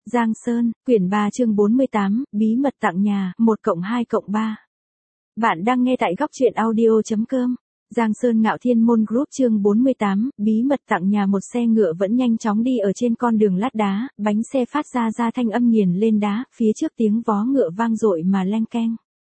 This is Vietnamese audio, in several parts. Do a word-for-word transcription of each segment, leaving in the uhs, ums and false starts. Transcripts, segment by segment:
Giang Sơn, quyển ba chương bốn mươi tám, bí mật tặng nhà, một cộng hai cộng ba. Bạn đang nghe tại góc truyện audio.com. Giang Sơn Ngạo Thiên Môn Group chương bốn mươi tám, bí mật tặng nhà. Một xe ngựa vẫn nhanh chóng đi ở trên con đường lát đá, bánh xe phát ra ra thanh âm nghiền lên đá, phía trước tiếng vó ngựa vang dội mà leng keng.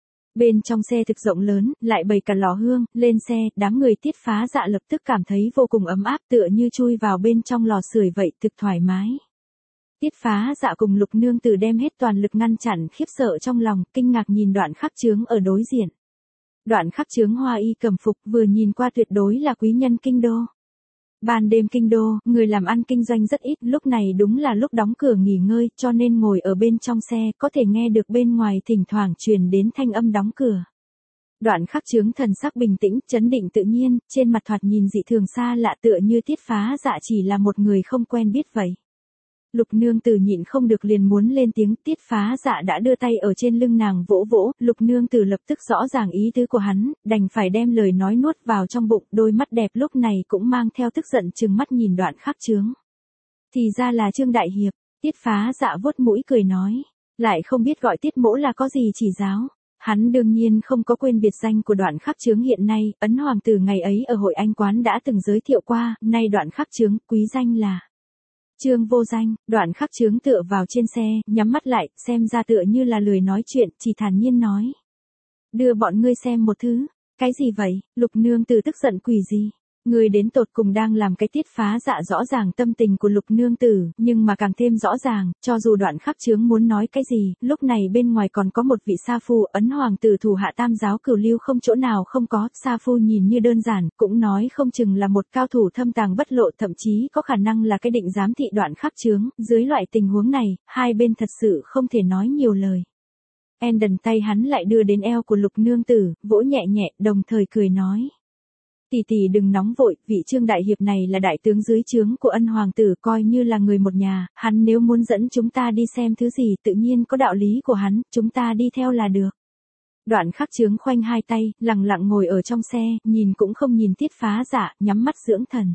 Bên trong xe thực rộng lớn, lại bày cả lò hương, lên xe, đám người Tiết Phá Dạ lập tức cảm thấy vô cùng ấm áp tựa như chui vào bên trong lò sưởi vậy, thực thoải mái. Tiết Phá Dạ cùng Lục Nương Tử đem hết toàn lực ngăn chặn khiếp sợ trong lòng, kinh ngạc nhìn Đoạn Khắc Chướng ở đối diện. Đoạn Khắc Chướng hoa y cẩm phục, vừa nhìn qua tuyệt đối là quý nhân kinh đô. Ban đêm kinh đô, người làm ăn kinh doanh rất ít, lúc này đúng là lúc đóng cửa nghỉ ngơi, cho nên ngồi ở bên trong xe, có thể nghe được bên ngoài thỉnh thoảng truyền đến thanh âm đóng cửa. Đoạn Khắc Chướng thần sắc bình tĩnh, trấn định tự nhiên, trên mặt thoạt nhìn dị thường xa lạ tựa như Tiết Phá Dạ chỉ là một người không quen biết vậy. Lục Nương Tử nhịn không được liền muốn lên tiếng, Tiết Phá Dạ đã đưa tay ở trên lưng nàng vỗ vỗ, Lục Nương Tử lập tức rõ ràng ý tứ của hắn, đành phải đem lời nói nuốt vào trong bụng, đôi mắt đẹp lúc này cũng mang theo tức giận trừng mắt nhìn Đoạn Khắc Chướng. Thì ra là Trương Đại Hiệp. Tiết Phá Dạ vuốt mũi cười nói, lại không biết gọi Tiết mỗ là có gì chỉ giáo. Hắn đương nhiên không có quên biệt danh của Đoạn Khắc Chướng hiện nay, ấn hoàng tử ngày ấy ở hội anh quán đã từng giới thiệu qua, nay Đoạn Khắc Chướng, quý danh là Trương Vô Danh. Đoạn Khắc Chướng tựa vào trên xe, nhắm mắt lại, xem ra tựa như là lười nói chuyện, chỉ thản nhiên nói. Đưa bọn ngươi xem một thứ. Cái gì vậy? Lục Nương Tử tức giận quỷ gì? Ngươi đến tột cùng đang làm cái. Tiết Phá Dạ rõ ràng tâm tình của Lục Nương Tử, nhưng mà càng thêm rõ ràng, cho dù Đoạn Khắc Chướng muốn nói cái gì, lúc này bên ngoài còn có một vị sa phu, ấn hoàng tử thủ hạ tam giáo cửu lưu không chỗ nào không có, sa phu nhìn như đơn giản, cũng nói không chừng là một cao thủ thâm tàng bất lộ, thậm chí có khả năng là cái định giám thị Đoạn Khắc Chướng, dưới loại tình huống này, hai bên thật sự không thể nói nhiều lời. En đần tay hắn lại đưa đến eo của Lục Nương Tử, vỗ nhẹ nhẹ, đồng thời cười nói. Tỷ tỷ đừng nóng vội, vị Trương Đại Hiệp này là đại tướng dưới trướng của ân hoàng tử, coi như là người một nhà, hắn nếu muốn dẫn chúng ta đi xem thứ gì tự nhiên có đạo lý của hắn, chúng ta đi theo là được. Đoạn Khắc Chướng khoanh hai tay, lặng lặng ngồi ở trong xe, nhìn cũng không nhìn Tiết Phá Dạ, nhắm mắt dưỡng thần.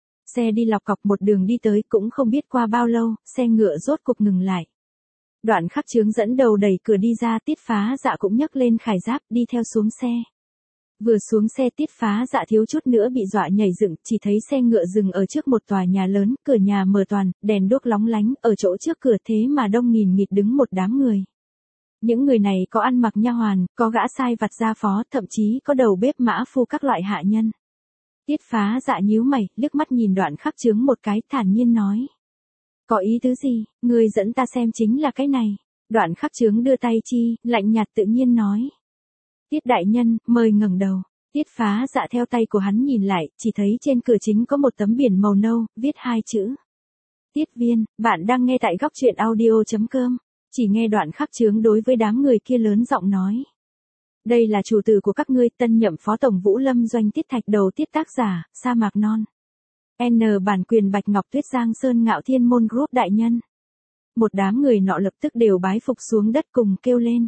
Xe đi lọc cọc một đường đi tới, cũng không biết qua bao lâu, xe ngựa rốt cục ngừng lại. Đoạn Khắc Chướng dẫn đầu đẩy cửa đi ra, Tiết Phá Dạ cũng nhấc lên khải giáp, đi theo xuống xe. Vừa xuống xe Tiết Phá Dạ thiếu chút nữa bị dọa nhảy dựng, chỉ thấy xe ngựa dừng ở trước một tòa nhà lớn, cửa nhà mở toàn, đèn đuốc lóng lánh, ở chỗ trước cửa thế mà đông nghìn nghịt đứng một đám người. Những người này có ăn mặc nha hoàn, có gã sai vặt gia phó, thậm chí có đầu bếp mã phu các loại hạ nhân. Tiết Phá Dạ nhíu mày, liếc mắt nhìn Đoạn Khắc Chướng một cái, thản nhiên nói. Có ý tứ gì, người dẫn ta xem chính là cái này. Đoạn Khắc Chướng đưa tay chi, lạnh nhạt tự nhiên nói. Tiết đại nhân, mời ngẩng đầu. Tiết Phá Dạ theo tay của hắn nhìn lại, chỉ thấy trên cửa chính có một tấm biển màu nâu, viết hai chữ. Tiết Viên. Bạn đang nghe tại góc truyện audio.com. Chỉ nghe Đoạn Khắc Chướng đối với đám người kia lớn giọng nói. Đây là chủ tử của các ngươi, tân nhậm phó tổng Vũ Lâm doanh Tiết Thạch Đầu. Tiết tác giả, Sa Mạc Non. N bản quyền Bạch Ngọc Tuyết. Giang Sơn Ngạo Thiên Môn Group đại nhân. Một đám người nọ lập tức đều bái phục xuống đất cùng kêu lên.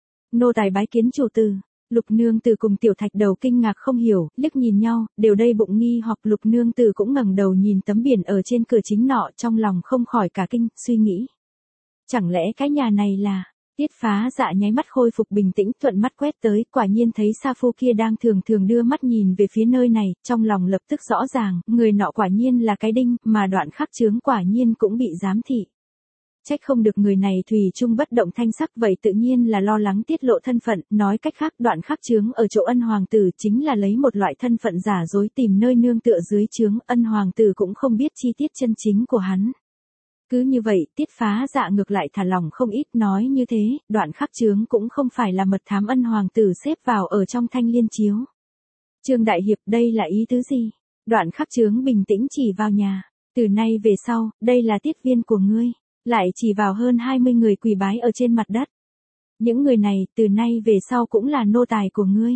Nô tài bái kiến chủ tử. Lục Nương Tử cùng Tiểu Thạch Đầu kinh ngạc không hiểu, liếc nhìn nhau, đều đầy bụng nghi hoặc. Lục Nương Tử cũng ngẩng đầu nhìn tấm biển ở trên cửa chính nọ, trong lòng không khỏi cả kinh, suy nghĩ. Chẳng lẽ cái nhà này là... Tiết Phá Dạ nháy mắt khôi phục bình tĩnh, thuận mắt quét tới, quả nhiên thấy sa phu kia đang thường thường đưa mắt nhìn về phía nơi này, trong lòng lập tức rõ ràng, người nọ quả nhiên là cái đinh, mà Đoạn Khắc Chướng quả nhiên cũng bị giám thị. Trách không được người này thủy chung bất động thanh sắc, vậy tự nhiên là lo lắng tiết lộ thân phận, nói cách khác Đoạn Khắc Chướng ở chỗ ân hoàng tử chính là lấy một loại thân phận giả dối tìm nơi nương tựa dưới trướng, ân hoàng tử cũng không biết chi tiết chân chính của hắn. Cứ như vậy, Tiết Phá Dạ ngược lại thả lòng không ít, nói như thế, Đoạn Khắc Chướng cũng không phải là mật thám ân hoàng tử xếp vào ở trong thanh liên chiếu. Trương Đại Hiệp, đây là ý tứ gì? Đoạn Khắc Chướng bình tĩnh chỉ vào nhà, từ nay về sau, đây là Tiết Viên của ngươi, lại chỉ vào hơn hai mươi người quỳ bái ở trên mặt đất. Những người này, từ nay về sau cũng là nô tài của ngươi.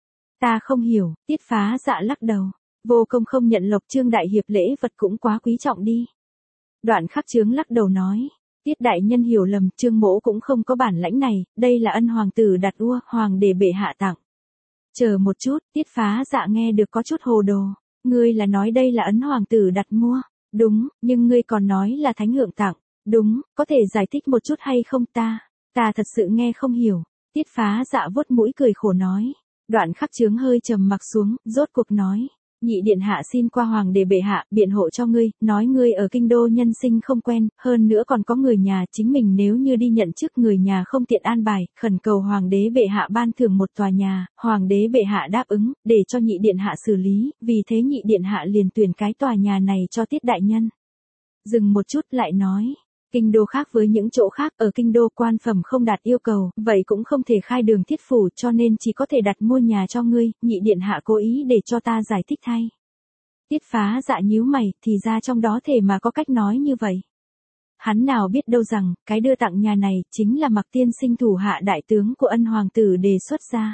Ta không hiểu. Tiết Phá Dạ lắc đầu, vô công không nhận lộc. Trương Đại Hiệp lễ vật cũng quá quý trọng đi. Đoạn Khắc Chướng lắc đầu nói, Tiết đại nhân hiểu lầm, Trương mỗ cũng không có bản lãnh này, đây là ân hoàng tử đặt ua, hoàng để bệ hạ tặng. Chờ một chút, Tiết Phá Dạ nghe được có chút hồ đồ, ngươi là nói đây là ấn hoàng tử đặt mua, đúng, nhưng ngươi còn nói là thánh hượng tặng, Đúng, có thể giải thích một chút hay không ta? Ta thật sự nghe không hiểu. Tiết Phá Dạ vuốt mũi cười khổ nói. Đoạn Khắc Chướng hơi trầm mặc xuống, rốt cuộc nói. Nhị điện hạ xin qua hoàng đế bệ hạ, biện hộ cho ngươi, nói ngươi ở kinh đô nhân sinh không quen, hơn nữa còn có người nhà, chính mình nếu như đi nhận chức người nhà không tiện an bài, khẩn cầu hoàng đế bệ hạ ban thưởng một tòa nhà, hoàng đế bệ hạ đáp ứng, để cho nhị điện hạ xử lý, vì thế nhị điện hạ liền tuyển cái tòa nhà này cho Tiết đại nhân. Dừng một chút lại nói. Kinh đô khác với những chỗ khác, ở kinh đô quan phẩm không đạt yêu cầu, vậy cũng không thể khai đường thiết phủ cho nên chỉ có thể đặt mua nhà cho ngươi, nhị điện hạ cố ý để cho ta giải thích thay. Tiết Phá Dạ nhíu mày, thì ra trong đó thể mà có cách nói như vậy. Hắn nào biết đâu rằng, cái đưa tặng nhà này, chính là Mặc tiên sinh thủ hạ đại tướng của Ân hoàng tử đề xuất ra.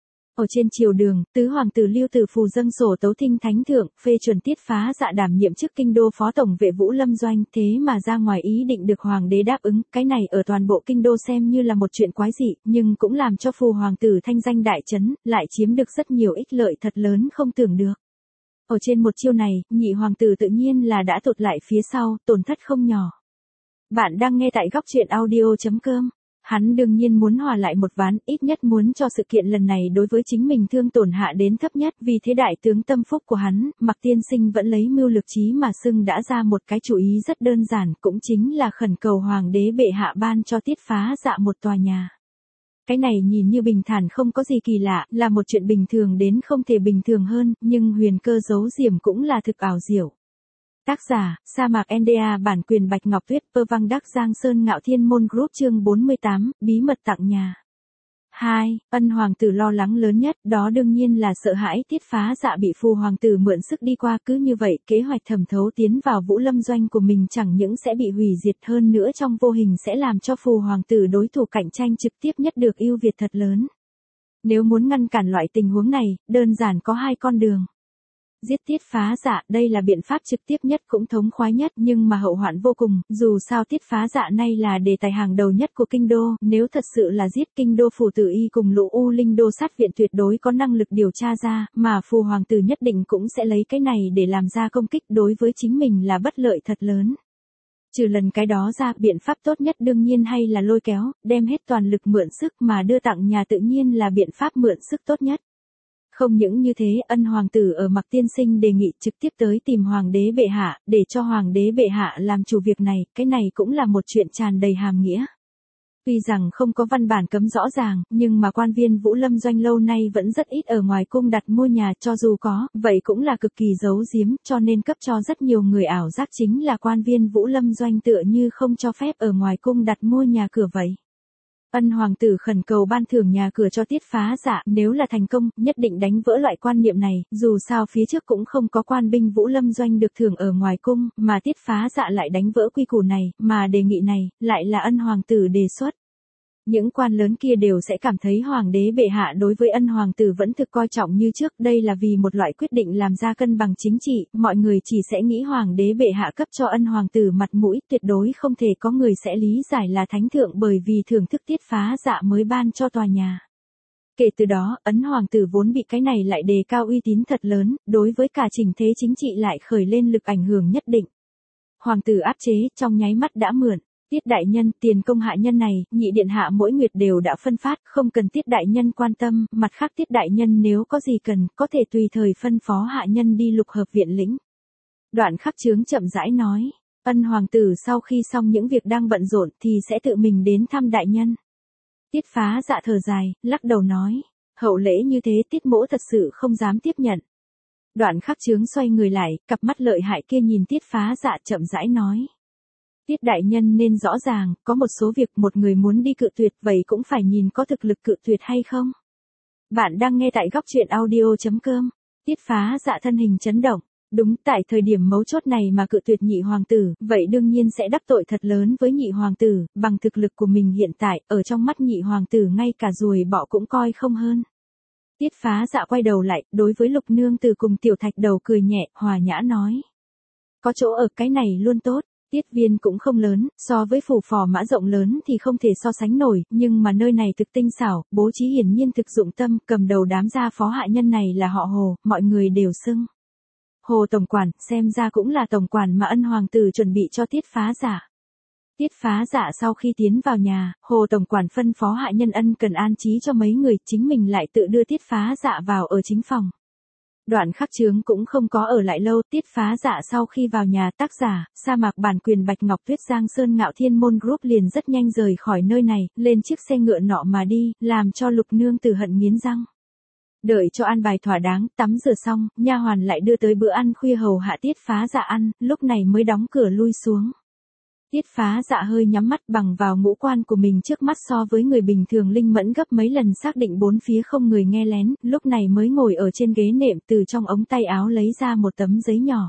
Ở trên triều đường, tứ hoàng tử Lưu Tử Phù dâng sổ tấu thinh thánh thượng, phê chuẩn Tiết Phá Dạ đảm nhiệm chức kinh đô phó tổng vệ Vũ Lâm Doanh, thế mà ra ngoài ý định được hoàng đế đáp ứng, cái này ở toàn bộ kinh đô xem như là một chuyện quái dị, nhưng cũng làm cho phù hoàng tử thanh danh đại chấn, lại chiếm được rất nhiều ích lợi thật lớn không tưởng được. Ở trên một chiêu này, nhị hoàng tử tự nhiên là đã tụt lại phía sau, tổn thất không nhỏ. Bạn đang nghe tại góc truyện audio chấm com. Hắn đương nhiên muốn hòa lại một ván, ít nhất muốn cho sự kiện lần này đối với chính mình thương tổn hạ đến thấp nhất, vì thế đại tướng tâm phúc của hắn, Mặc tiên sinh vẫn lấy mưu lược trí mà xưng đã ra một cái chủ ý rất đơn giản, cũng chính là khẩn cầu hoàng đế bệ hạ ban cho Tiết Phá Dạ một tòa nhà. Cái này nhìn như bình thản không có gì kỳ lạ, là một chuyện bình thường đến không thể bình thường hơn, nhưng huyền cơ giấu diềm cũng là thực ảo diệu. Tác giả, Sa mạc en đê a bản quyền Bạch Ngọc Tuyết, Pơ Văng Đắc Giang Sơn Ngạo Thiên Môn Group chương bốn mươi tám, bí mật tặng nhà. hai. Ân hoàng tử lo lắng lớn nhất, đó đương nhiên là sợ hãi Tiết Phá Dạ bị phù hoàng tử mượn sức đi qua, cứ như vậy, kế hoạch thẩm thấu tiến vào Vũ Lâm Doanh của mình chẳng những sẽ bị hủy diệt hơn nữa trong vô hình sẽ làm cho phù hoàng tử đối thủ cạnh tranh trực tiếp nhất được ưu việt thật lớn. Nếu muốn ngăn cản loại tình huống này, đơn giản có hai con đường. Giết Tiết Phá Dạ, đây là biện pháp trực tiếp nhất cũng thống khoái nhất, nhưng mà hậu hoạn vô cùng, dù sao Tiết Phá Dạ nay là đề tài hàng đầu nhất của kinh đô, nếu thật sự là giết, kinh đô phủ tử y cùng Lũ U Linh đô sát viện tuyệt đối có năng lực điều tra ra, mà phù hoàng tử nhất định cũng sẽ lấy cái này để làm ra công kích, đối với chính mình là bất lợi thật lớn. Trừ lần cái đó ra, biện pháp tốt nhất đương nhiên hay là lôi kéo, đem hết toàn lực mượn sức, mà đưa tặng nhà tự nhiên là biện pháp mượn sức tốt nhất. Không những như thế, Ân hoàng tử ở Mặc tiên sinh đề nghị trực tiếp tới tìm hoàng đế bệ hạ, để cho hoàng đế bệ hạ làm chủ việc này, cái này cũng là một chuyện tràn đầy hàm nghĩa. Tuy rằng không có văn bản cấm rõ ràng, nhưng mà quan viên Vũ Lâm Doanh lâu nay vẫn rất ít ở ngoài cung đặt mua nhà, cho dù có, vậy cũng là cực kỳ giấu giếm, cho nên cấp cho rất nhiều người ảo giác chính là quan viên Vũ Lâm Doanh tựa như không cho phép ở ngoài cung đặt mua nhà cửa vậy. Ân hoàng tử khẩn cầu ban thưởng nhà cửa cho Tiết Phá Dạ, nếu là thành công, nhất định đánh vỡ loại quan niệm này, dù sao phía trước cũng không có quan binh Vũ Lâm Doanh được thưởng ở ngoài cung, mà Tiết Phá Dạ lại đánh vỡ quy củ này, mà đề nghị này, lại là Ân hoàng tử đề xuất. Những quan lớn kia đều sẽ cảm thấy hoàng đế bệ hạ đối với Ân hoàng tử vẫn thực coi trọng như trước, đây là vì một loại quyết định làm ra cân bằng chính trị, mọi người chỉ sẽ nghĩ hoàng đế bệ hạ cấp cho Ân hoàng tử mặt mũi, tuyệt đối không thể có người sẽ lý giải là thánh thượng bởi vì thưởng thức Tiết Phá Dạ mới ban cho tòa nhà. Kể từ đó, Ấn hoàng tử vốn bị cái này lại đề cao uy tín thật lớn, đối với cả chỉnh thế chính trị lại khởi lên lực ảnh hưởng nhất định. Hoàng tử áp chế, trong nháy mắt đã mượn. Tiết đại nhân, tiền công hạ nhân này, nhị điện hạ mỗi nguyệt đều đã phân phát, không cần Tiết đại nhân quan tâm, mặt khác Tiết đại nhân nếu có gì cần, có thể tùy thời phân phó hạ nhân đi lục hợp viện lĩnh. Đoạn Khắc Chướng chậm rãi nói, Ân hoàng tử sau khi xong những việc đang bận rộn thì sẽ tự mình đến thăm đại nhân. Tiết Phá Dạ thở dài, lắc đầu nói, hậu lễ như thế Tiết mỗ thật sự không dám tiếp nhận. Đoạn Khắc Chướng xoay người lại, cặp mắt lợi hại kia nhìn Tiết Phá Dạ chậm rãi nói. Tiết đại nhân nên rõ ràng, có một số việc một người muốn đi cự tuyệt, vậy cũng phải nhìn có thực lực cự tuyệt hay không. Bạn đang nghe tại góc truyện audio chấm com. Tiết Phá Dạ thân hình chấn động. Đúng, tại thời điểm mấu chốt này mà cự tuyệt nhị hoàng tử, vậy đương nhiên sẽ đắc tội thật lớn với nhị hoàng tử, bằng thực lực của mình hiện tại, ở trong mắt nhị hoàng tử ngay cả ruồi bọ cũng coi không hơn. Tiết Phá Dạ quay đầu lại, đối với Lục Nương Tử cùng Tiểu Thạch Đầu cười nhẹ, hòa nhã nói. Có chỗ ở cái này luôn tốt. Tiết viên cũng không lớn, so với phủ phò mã rộng lớn thì không thể so sánh nổi, nhưng mà nơi này thực tinh xảo, bố trí hiển nhiên thực dụng tâm, cầm đầu đám gia phó hạ nhân này là họ Hồ, mọi người đều xưng. Hồ tổng quản, xem ra cũng là tổng quản mà Ân hoàng tử chuẩn bị cho Tiết Phá Dạ. Tiết Phá Dạ sau khi tiến vào nhà, Hồ tổng quản phân phó hạ nhân ân cần an trí cho mấy người, chính mình lại tự đưa Tiết Phá Dạ vào ở chính phòng. Đoạn Khắc Chướng cũng không có ở lại lâu, Tiết Phá Dạ sau khi vào nhà, tác giả, sa mạc bản quyền Bạch Ngọc Tuyết, Giang Sơn Ngạo Thiên Môn Group liền rất nhanh rời khỏi nơi này, lên chiếc xe ngựa nọ mà đi, làm cho Lục Nương Tử hận nghiến răng. Đợi cho an bài thỏa đáng, tắm rửa xong, nha hoàn lại đưa tới bữa ăn khuya hầu hạ Tiết Phá Dạ ăn, lúc này mới đóng cửa lui xuống. Tiết Phá Dạ hơi nhắm mắt, bằng vào ngũ quan của mình trước mắt so với người bình thường linh mẫn gấp mấy lần, xác định bốn phía không người nghe lén, lúc này mới ngồi ở trên ghế nệm, từ trong ống tay áo lấy ra một tấm giấy nhỏ.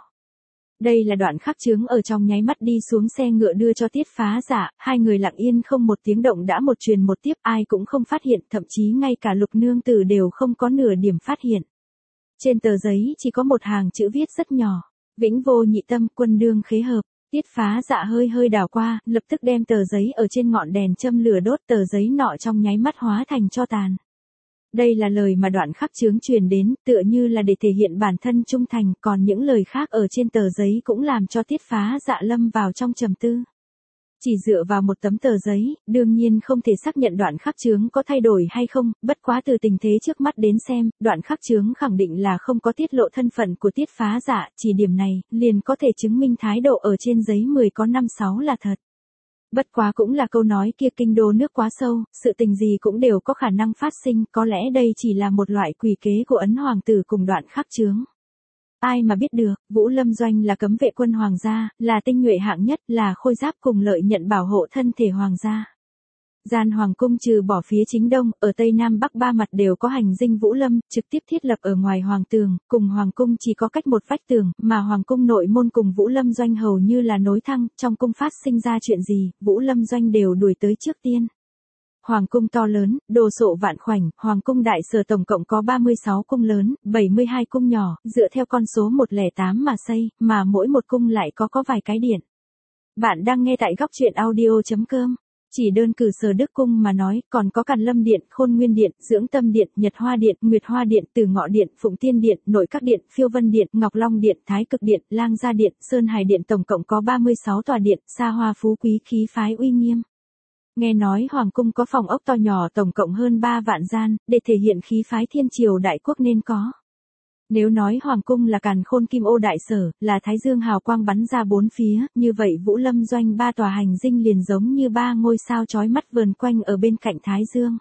Đây là Đoạn Khắc Chướng ở trong nháy mắt đi xuống xe ngựa đưa cho Tiết Phá Dạ, hai người lặng yên không một tiếng động đã một truyền một tiếp, ai cũng không phát hiện, thậm chí ngay cả Lục Nương Tử đều không có nửa điểm phát hiện. Trên tờ giấy chỉ có một hàng chữ viết rất nhỏ: Vĩnh vô nhị tâm, quân đương khế hợp. Tiết Phá Dạ hơi hơi đảo qua, lập tức đem tờ giấy ở trên ngọn đèn châm lửa đốt, tờ giấy nọ trong nháy mắt hóa thành tro tàn. Đây là lời mà Đoạn Khắc Chướng truyền đến, tựa như là để thể hiện bản thân trung thành, còn những lời khác ở trên tờ giấy cũng làm cho Tiết Phá Dạ lâm vào trong trầm tư. Chỉ dựa vào một tấm tờ giấy, đương nhiên không thể xác nhận Đoạn Khắc Chướng có thay đổi hay không, bất quá từ tình thế trước mắt đến xem, Đoạn Khắc Chướng khẳng định là không có tiết lộ thân phận của Tiết Phá Dạ, chỉ điểm này, liền có thể chứng minh thái độ ở trên giấy mười có năm sáu là thật. Bất quá cũng là câu nói kia, kinh đô nước quá sâu, sự tình gì cũng đều có khả năng phát sinh, có lẽ đây chỉ là một loại quỷ kế của Ấn Hoàng tử cùng Đoạn Khắc Chướng. Ai mà biết được, Vũ Lâm Doanh là cấm vệ quân hoàng gia, là tinh nhuệ hạng nhất, là khôi giáp cùng lợi nhận bảo hộ thân thể hoàng gia. Gian hoàng cung trừ bỏ phía chính đông, ở tây nam bắc ba mặt đều có hành dinh Vũ Lâm, trực tiếp thiết lập ở ngoài hoàng tường, cùng hoàng cung chỉ có cách một vách tường, mà hoàng cung nội môn cùng Vũ Lâm Doanh hầu như là nối thăng, trong cung phát sinh ra chuyện gì, Vũ Lâm Doanh đều đuổi tới trước tiên. Hoàng cung to lớn, đồ sộ vạn khoảnh, hoàng cung đại sở tổng cộng có ba mươi sáu cung lớn, bảy mươi hai cung nhỏ, dựa theo con số một không tám mà xây, mà mỗi một cung lại có có vài cái điện. Bạn đang nghe tại góc truyện audio chấm com. Chỉ đơn cử Sở Đức cung mà nói, còn có Càn Lâm điện, Khôn Nguyên điện, Dưỡng Tâm điện, Nhật Hoa điện, Nguyệt Hoa điện, Tử Ngọ điện, Phụng Tiên điện, Nội Các điện, Phiêu Vân điện, Ngọc Long điện, Thái Cực điện, Lang Gia điện, Sơn Hải điện, tổng cộng có ba mươi sáu tòa điện, xa hoa phú quý, khí phái uy nghiêm. Nghe nói hoàng cung có phòng ốc to nhỏ tổng cộng hơn ba vạn gian, để thể hiện khí phái thiên triều đại quốc nên có. Nếu nói hoàng cung là càn khôn kim ô đại sở, là thái dương hào quang bắn ra bốn phía, như vậy Vũ Lâm Doanh ba tòa hành dinh liền giống như ba ngôi sao chói mắt vờn quanh ở bên cạnh thái dương.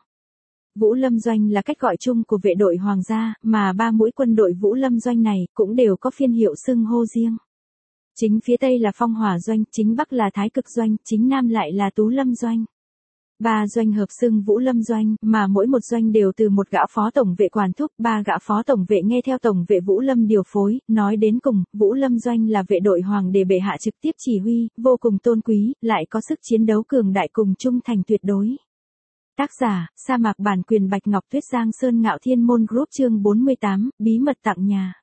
Vũ Lâm Doanh là cách gọi chung của vệ đội hoàng gia, mà ba mũi quân đội Vũ Lâm Doanh này cũng đều có phiên hiệu xưng hô riêng. Chính phía tây là Phong Hỏa Doanh, chính bắc là Thái Cực Doanh, chính nam lại là Tú Lâm Doanh. Ba doanh hợp xưng Vũ Lâm Doanh, mà mỗi một doanh đều từ một gã phó tổng vệ quản thúc, ba gã phó tổng vệ nghe theo tổng vệ Vũ Lâm điều phối, nói đến cùng, Vũ Lâm Doanh là vệ đội hoàng để bệ hạ trực tiếp chỉ huy, vô cùng tôn quý, lại có sức chiến đấu cường đại cùng trung thành tuyệt đối. Tác giả, sa mạc bản quyền Bạch Ngọc Tuyết, Giang Sơn Ngạo Thiên Môn Group, chương bốn mươi tám, bí mật tặng nhà.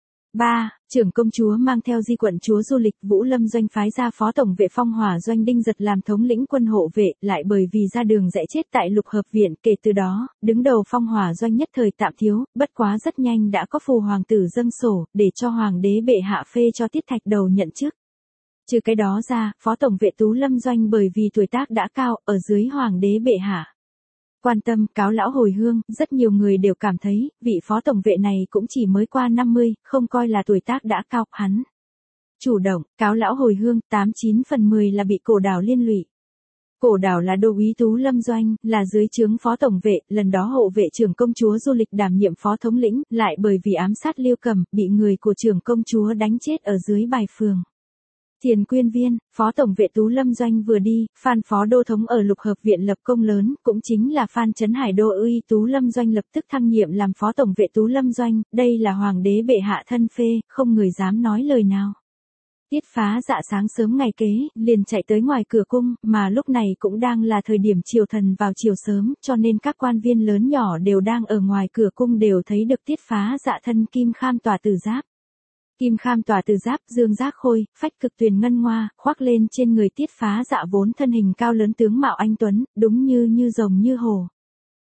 ba. Trưởng công chúa mang theo di quận chúa du lịch, Vũ Lâm Doanh phái ra phó tổng vệ Phong Hỏa Doanh Đinh Giật làm thống lĩnh quân hộ vệ, lại bởi vì ra đường rẽ chết tại Lục Hợp viện, kể từ đó, đứng đầu Phong Hỏa Doanh nhất thời tạm thiếu, bất quá rất nhanh đã có phù hoàng tử dâng sổ, để cho hoàng đế bệ hạ phê cho Tiết Thạch Đầu nhận chức. Trừ cái đó ra, phó tổng vệ Tú Lâm Doanh bởi vì tuổi tác đã cao, ở dưới hoàng đế bệ hạ quan tâm, cáo lão hồi hương, rất nhiều người đều cảm thấy, vị phó tổng vệ này cũng chỉ mới qua năm mươi, không coi là tuổi tác đã cao, hắn chủ động, cáo lão hồi hương, tám chín phần mười là bị Cổ Đảo liên lụy. Cổ Đảo là đô úy Tú Lâm Doanh, là dưới trướng phó tổng vệ, lần đó hộ vệ trưởng công chúa du lịch đảm nhiệm phó thống lĩnh, lại bởi vì ám sát Liêu Cầm, bị người của trưởng công chúa đánh chết ở dưới bài phường. Thiền Quyên Viên, phó tổng vệ Tú Lâm Doanh vừa đi, Phan phó đô thống ở Lục Hợp viện lập công lớn, cũng chính là Phan Trấn Hải đô uy Tú Lâm Doanh lập tức thăng nhiệm làm phó tổng vệ Tú Lâm Doanh, đây là hoàng đế bệ hạ thân phê, không người dám nói lời nào. Tiết Phá Dạ sáng sớm ngày kế, liền chạy tới ngoài cửa cung, mà lúc này cũng đang là thời điểm triều thần vào chiều sớm, cho nên các quan viên lớn nhỏ đều đang ở ngoài cửa cung đều thấy được Tiết Phá Dạ thân kim kham tòa tử giáp. Kim kham tòa tử giáp, dương giác khôi, phách cực tuyền ngân ngoa, khoác lên trên người Tiết Phá Dạ vốn thân hình cao lớn tướng mạo anh tuấn, đúng như như rồng như hổ.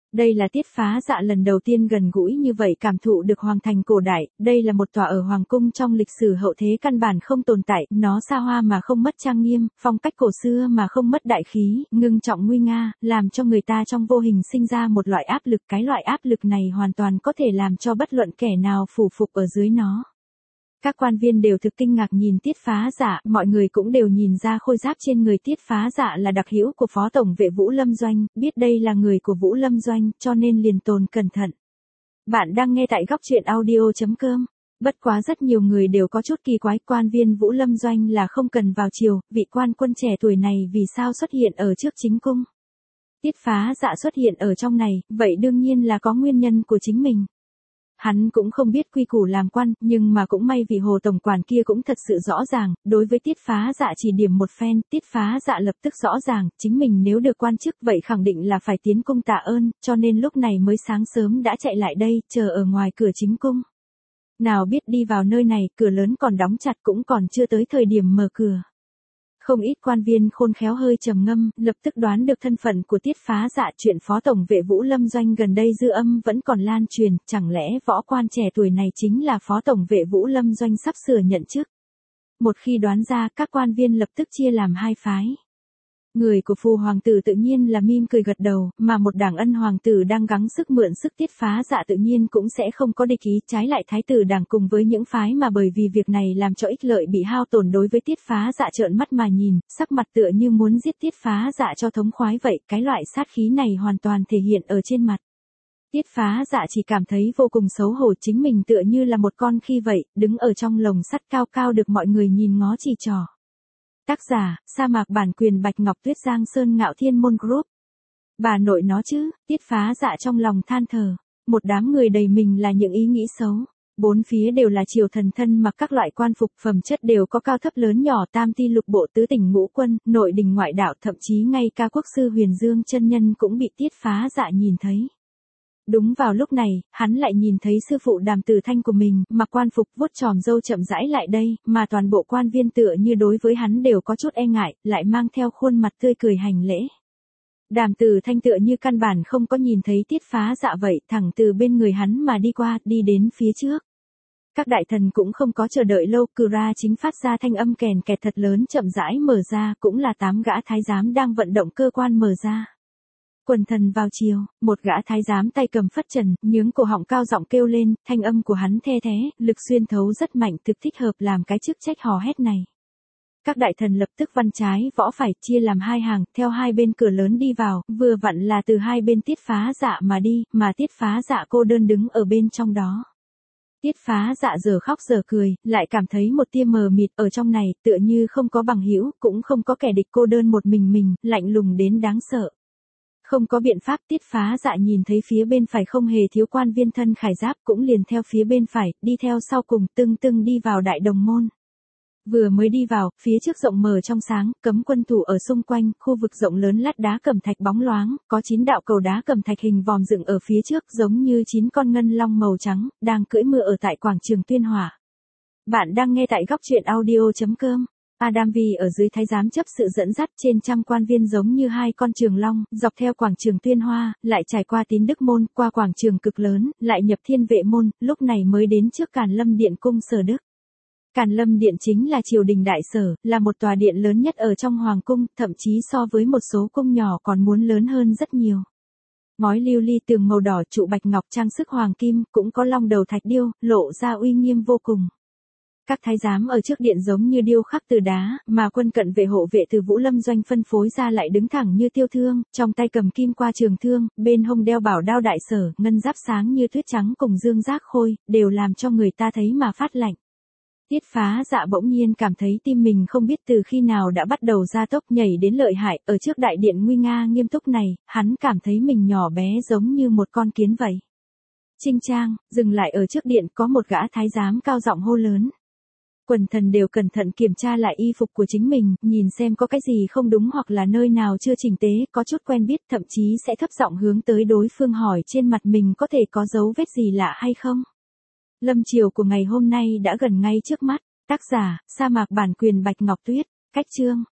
Đây là Tiết Phá Dạ lần đầu tiên gần gũi như vậy cảm thụ được hoàng thành cổ đại, đây là một tòa ở hoàng cung trong lịch sử hậu thế căn bản không tồn tại, nó xa hoa mà không mất trang nghiêm, phong cách cổ xưa mà không mất đại khí, ngưng trọng nguy nga, làm cho người ta trong vô hình sinh ra một loại áp lực, cái loại áp lực này hoàn toàn có thể làm cho bất luận kẻ nào phủ phục ở dưới nó. Các quan viên đều thực kinh ngạc nhìn Tiết Phá Dạ, mọi người cũng đều nhìn ra khôi giáp trên người Tiết Phá Dạ là đặc hữu của Phó Tổng vệ Vũ Lâm Doanh, biết đây là người của Vũ Lâm Doanh, cho nên liền tồn cẩn thận. Bạn đang nghe tại góc truyện audio chấm com. Bất quá rất nhiều người đều có chút kỳ quái, quan viên Vũ Lâm Doanh là không cần vào triều, vị quan quân trẻ tuổi này vì sao xuất hiện ở trước chính cung. Tiết Phá Dạ xuất hiện ở trong này, vậy đương nhiên là có nguyên nhân của chính mình. Hắn cũng không biết quy củ làm quan, nhưng mà cũng may vì Hồ Tổng quản kia cũng thật sự rõ ràng, đối với Tiết Phá Dạ chỉ điểm một phen, Tiết Phá Dạ lập tức rõ ràng, chính mình nếu được quan chức vậy khẳng định là phải tiến cung tạ ơn, cho nên lúc này mới sáng sớm đã chạy lại đây, chờ ở ngoài cửa chính cung. Nào biết đi vào nơi này, cửa lớn còn đóng chặt cũng còn chưa tới thời điểm mở cửa. Không ít quan viên khôn khéo hơi trầm ngâm, lập tức đoán được thân phận của Tiết Phá Dạ, chuyện Phó Tổng vệ Vũ Lâm Doanh gần đây dư âm vẫn còn lan truyền, chẳng lẽ võ quan trẻ tuổi này chính là Phó Tổng vệ Vũ Lâm Doanh sắp sửa nhận chức. Một khi đoán ra, các quan viên lập tức chia làm hai phái. Người của phù hoàng tử tự nhiên là mỉm cười gật đầu, mà một đảng ân hoàng tử đang gắng sức mượn sức Tiết Phá Dạ tự nhiên cũng sẽ không có địch ý, trái lại thái tử đảng cùng với những phái mà bởi vì việc này làm cho ích lợi bị hao tổn đối với Tiết Phá Dạ trợn mắt mà nhìn, sắc mặt tựa như muốn giết Tiết Phá Dạ cho thống khoái vậy, cái loại sát khí này hoàn toàn thể hiện ở trên mặt. Tiết Phá Dạ chỉ cảm thấy vô cùng xấu hổ, chính mình tựa như là một con khi vậy, đứng ở trong lồng sắt cao cao được mọi người nhìn ngó chỉ trỏ. Tác giả, sa mạc bản quyền Bạch Ngọc Tuyết, Giang Sơn Ngạo Thiên Môn Group. Bà nội nó chứ, Tiết Phá Dạ trong lòng than thở. Một đám người đầy mình là những ý nghĩ xấu. Bốn phía đều là triều thần thân mặc các loại quan phục, phẩm chất đều có cao thấp lớn nhỏ, tam ti lục bộ tứ tỉnh ngũ quân, nội đình ngoại đạo, thậm chí ngay ca quốc sư Huyền Dương chân nhân cũng bị Tiết Phá Dạ nhìn thấy. Đúng vào lúc này, hắn lại nhìn thấy sư phụ Đàm Tử Thanh của mình, mặc quan phục vuốt chòm râu chậm rãi lại đây, mà toàn bộ quan viên tựa như đối với hắn đều có chút e ngại, lại mang theo khuôn mặt tươi cười hành lễ. Đàm Tử Thanh tựa như căn bản không có nhìn thấy Tiết Phá Dạ vậy, thẳng từ bên người hắn mà đi qua, đi đến phía trước. Các đại thần cũng không có chờ đợi lâu, cừ ra chính phát ra thanh âm kèn kẹt thật lớn chậm rãi mở ra, cũng là tám gã thái giám đang vận động cơ quan mở ra. Quần thần vào chiều, một gã thái giám tay cầm phất trần, nhướng cổ họng cao giọng kêu lên, thanh âm của hắn the thế, lực xuyên thấu rất mạnh, thực thích hợp làm cái chức trách hò hét này. Các đại thần lập tức văn trái, võ phải, chia làm hai hàng, theo hai bên cửa lớn đi vào, vừa vặn là từ hai bên Tiết Phá Dạ mà đi, mà Tiết Phá Dạ cô đơn đứng ở bên trong đó. Tiết Phá Dạ giờ khóc giờ cười, lại cảm thấy một tia mờ mịt ở trong này, tựa như không có bằng hữu, cũng không có kẻ địch, cô đơn một mình mình, lạnh lùng đến đáng sợ. Không có biện pháp, Tiết Phá Dạ nhìn thấy phía bên phải không hề thiếu quan viên thân khải giáp, cũng liền theo phía bên phải, đi theo sau cùng, tưng tưng đi vào đại đồng môn. Vừa mới đi vào, phía trước rộng mở trong sáng, cấm quân thủ ở xung quanh, khu vực rộng lớn lát đá cẩm thạch bóng loáng, có chín đạo cầu đá cẩm thạch hình vòm dựng ở phía trước, giống như chín con ngân long màu trắng, đang cưỡi mưa ở tại quảng trường Tuyên Hỏa. Bạn đang nghe tại góc truyện audio chấm com. Adam Vi ở dưới thái giám chấp sự dẫn dắt, trên trăm quan viên giống như hai con trường long, dọc theo quảng trường Tuyên Hoa, lại trải qua Tín Đức Môn, qua quảng trường cực lớn, lại nhập Thiên Vệ Môn, lúc này mới đến trước Càn Lâm Điện cung Sở Đức. Càn Lâm Điện chính là triều đình đại sở, là một tòa điện lớn nhất ở trong hoàng cung, thậm chí so với một số cung nhỏ còn muốn lớn hơn rất nhiều. Ngói lưu ly tường màu đỏ, trụ bạch ngọc, trang sức hoàng kim, cũng có long đầu thạch điêu, lộ ra uy nghiêm vô cùng. Các thái giám ở trước điện giống như điêu khắc từ đá, mà quân cận vệ hộ vệ từ Vũ Lâm Doanh phân phối ra lại đứng thẳng như tiêu thương, trong tay cầm kim qua trường thương, bên hông đeo bảo đao đại sở, ngân giáp sáng như tuyết trắng cùng dương giác khôi, đều làm cho người ta thấy mà phát lạnh. Tiết Phá Dạ bỗng nhiên cảm thấy tim mình không biết từ khi nào đã bắt đầu gia tốc nhảy đến lợi hại, ở trước đại điện nguy nga nghiêm túc này, hắn cảm thấy mình nhỏ bé giống như một con kiến vậy. Trinh Trang, dừng lại ở trước điện, có một gã thái giám cao giọng hô lớn. Quần thần đều cẩn thận kiểm tra lại y phục của chính mình, nhìn xem có cái gì không đúng hoặc là nơi nào chưa chỉnh tế, có chút quen biết, thậm chí sẽ thấp giọng hướng tới đối phương hỏi trên mặt mình có thể có dấu vết gì lạ hay không. Lâm chiều của ngày hôm nay đã gần ngay trước mắt. Tác giả, sa mạc bản quyền Bạch Ngọc Tuyết. Cách chương,